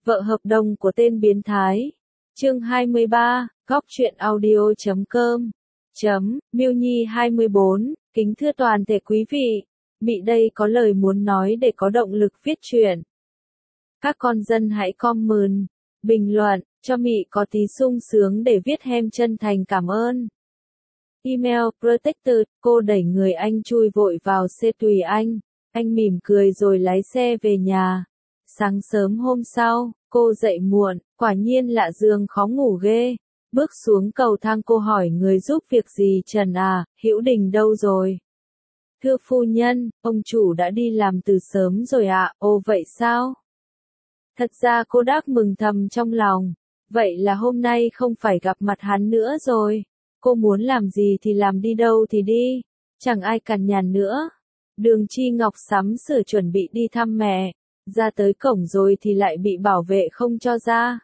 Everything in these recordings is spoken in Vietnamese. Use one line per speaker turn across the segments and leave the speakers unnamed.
Vợ hợp đồng của tên biến thái. Chương 23, Góc truyện audio.com. Miêu Nhi 24, kính thưa toàn thể quý vị, Mị đây có lời muốn nói để có động lực viết truyện. Các con dân hãy comment, bình luận, cho Mị có tí sung sướng để viết hem chân thành cảm ơn. Email Protector, cô đẩy người anh chui vội vào xe tùy anh mỉm cười rồi lái xe về nhà. Sáng sớm hôm sau, cô dậy muộn, quả nhiên lạ giường khó ngủ ghê. Bước xuống cầu thang cô hỏi người giúp việc gì Trần à, Hữu Đình đâu rồi? Thưa phu nhân, ông chủ đã đi làm từ sớm rồi ạ. Ồ vậy sao? Thật ra cô đắc mừng thầm trong lòng. Vậy là hôm nay không phải gặp mặt hắn nữa rồi. Cô muốn làm gì thì làm, đi đâu thì đi. Chẳng ai cằn nhằn nữa. Đường Chi Ngọc sắm sửa chuẩn bị đi thăm mẹ. Ra tới cổng rồi thì lại bị bảo vệ không cho ra.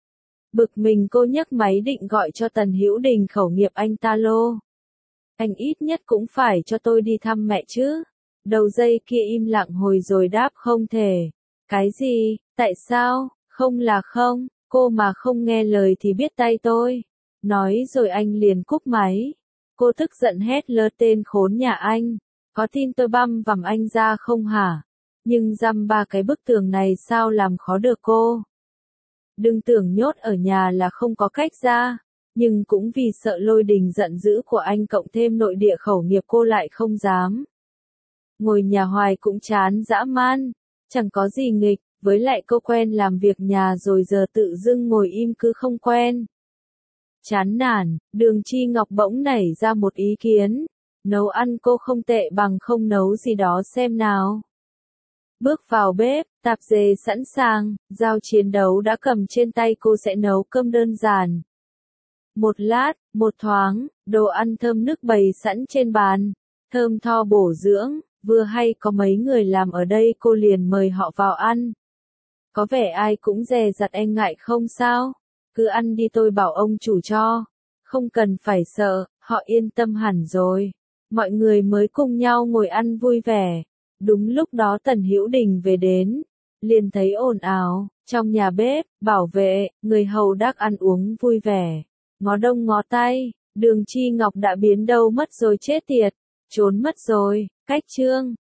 Bực mình cô nhấc máy định gọi cho Tần Hữu Đình khẩu nghiệp anh ta lô. Anh ít nhất cũng phải cho tôi đi thăm mẹ chứ. Đầu dây kia im lặng hồi rồi đáp không thể. Cái gì, tại sao, không là không, cô mà không nghe lời thì biết tay tôi. Nói rồi anh liền cúp máy. Cô tức giận hét lơ tên khốn nhà anh. Có tin tôi băm vằm anh ra không hả? Nhưng dăm ba cái bức tường này sao làm khó được cô? Đừng tưởng nhốt ở nhà là không có cách ra. Nhưng cũng vì sợ Lôi Đình giận dữ của anh cộng thêm nội địa khẩu nghiệp cô lại không dám. Ngồi nhà hoài cũng chán dã man. Chẳng có gì nghịch, với lại cô quen làm việc nhà rồi giờ tự dưng ngồi im cứ không quen. Chán nản, Đường Chi Ngọc bỗng nảy ra một ý kiến. Nấu ăn cô không tệ bằng không nấu gì đó xem nào. Bước vào bếp, tạp dề sẵn sàng, dao chiến đấu đã cầm trên tay, cô sẽ nấu cơm đơn giản. Một lát, một thoáng, đồ ăn thơm nức bày sẵn trên bàn, thơm tho bổ dưỡng, vừa hay có mấy người làm ở đây cô liền mời họ vào ăn. Có vẻ ai cũng dè dặt e ngại không sao, cứ ăn đi tôi bảo ông chủ cho, không cần phải sợ, họ yên tâm hẳn rồi. Mọi người mới cùng nhau ngồi ăn vui vẻ. Đúng lúc đó Tần Hữu Đình về đến, liền thấy ồn ào, trong nhà bếp, bảo vệ, người hầu đắc ăn uống vui vẻ. Ngó đông ngó tay, Đường Chi Ngọc đã biến đâu mất rồi chết tiệt, trốn mất rồi, cách chương.